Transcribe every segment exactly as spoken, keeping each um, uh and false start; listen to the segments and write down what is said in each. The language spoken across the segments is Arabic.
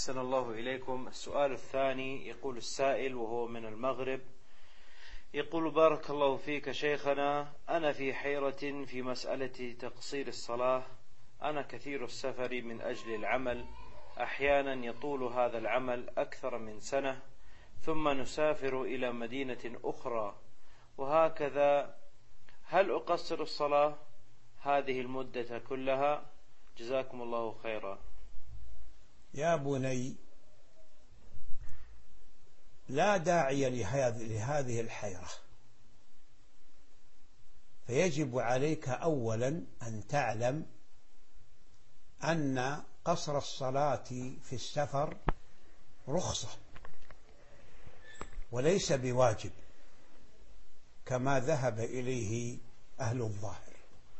أحسن الله إليكم. السؤال الثاني، يقول السائل وهو من المغرب، يقول: بارك الله فيك شيخنا، أنا في حيرة في مسألة تقصير الصلاة. أنا كثير السفر من أجل العمل، أحيانا يطول هذا العمل أكثر من سنة، ثم نسافر إلى مدينة أخرى، وهكذا. هل أقصر الصلاة هذه المدة كلها؟ جزاكم الله خيرا. يا بني، لا داعي لهذه الحيرة، فيجب عليك أولا أن تعلم أن قصر الصلاة في السفر رخصة وليس بواجب كما ذهب إليه أهل الظاهر،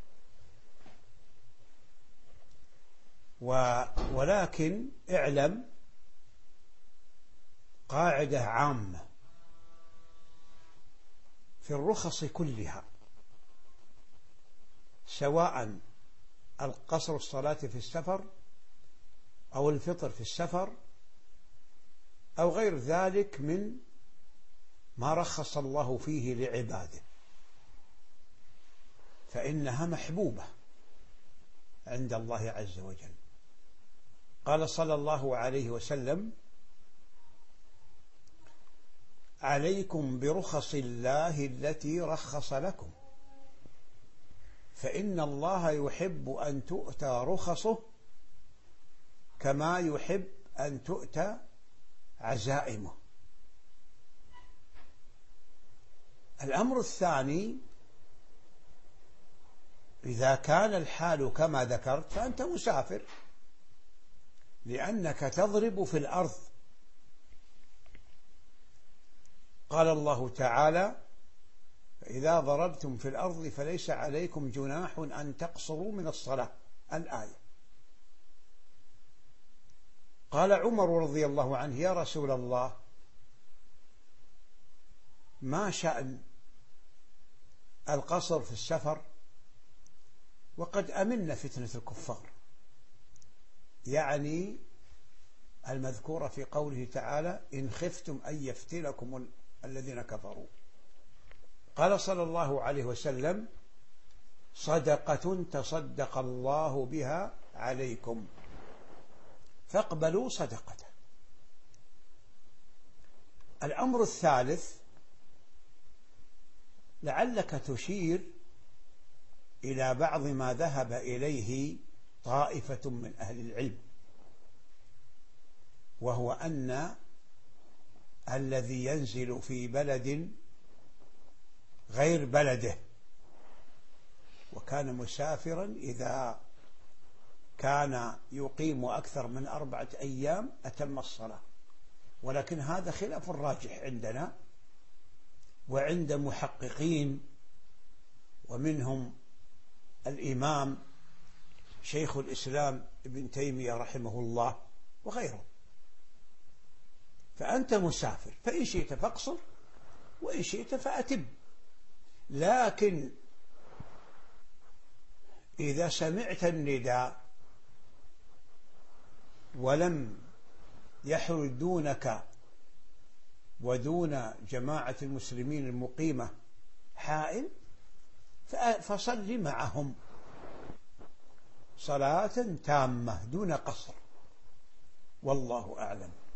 ولكن اعلم قاعدة عامة في الرخص كلها، سواء القصر الصلاة في السفر أو الفطر في السفر أو غير ذلك من ما رخص الله فيه لعباده، فإنها محبوبة عند الله عز وجل. قال صلى الله عليه وسلم: عليكم برخص الله التي رخص لكم، فإن الله يحب أن تؤتى رخصه كما يحب أن تؤتى عزائمه. الأمر الثاني: إذا كان الحال كما ذكرت فأنت مسافر، لأنك تضرب في الأرض. قال الله تعالى: فإذا ضربتم في الأرض فليس عليكم جناح أن تقصروا من الصلاة، الآية. قال عمر رضي الله عنه: يا رسول الله، ما شأن القصر في السفر وقد أمنا فتنة الكفار، يعني المذكورة في قوله تعالى: إن خفتم أن يفتنكم الذين كفروا. قال صلى الله عليه وسلم: صدقة تصدق الله بها عليكم فاقبلوا صدقته. الأمر الثالث: لعلك تشير إلى بعض ما ذهب إليه طائفة من أهل العلم، وهو أن الذي ينزل في بلد غير بلده وكان مسافرا إذا كان يقيم أكثر من أربعة أيام أتم الصلاة، ولكن هذا خلاف الراجح عندنا وعند محققين، ومنهم الإمام شيخ الإسلام ابن تيمية رحمه الله وغيره. فأنت مسافر، فإن شئت فاقصر وإن شئت فأتم، لكن إذا سمعت النداء ولم يحل دونك ودون جماعة المسلمين المقيمة حائل فصل معهم صلاة تامة دون قصر، والله أعلم.